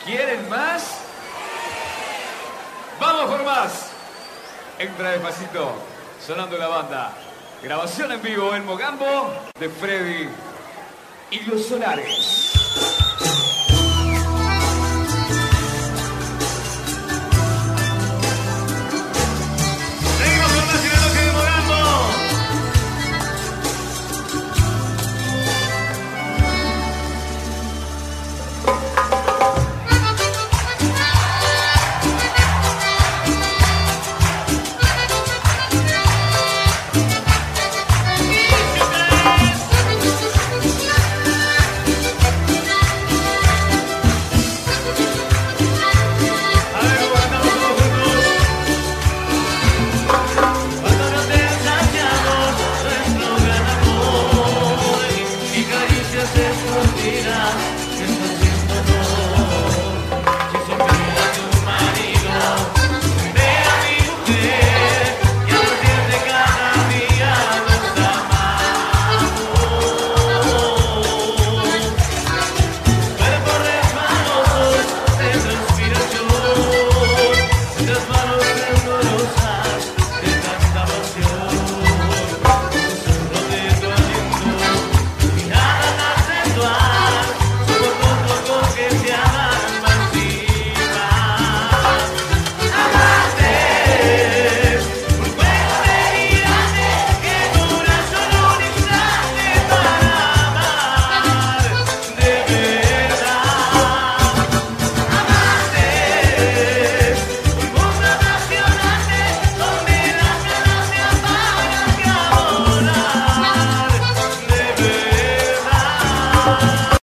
¿Quieren más? ¡Vamos por más! Entra despacito, sonando la banda. Grabación en vivo en Mogambo de Freddy y los Solares.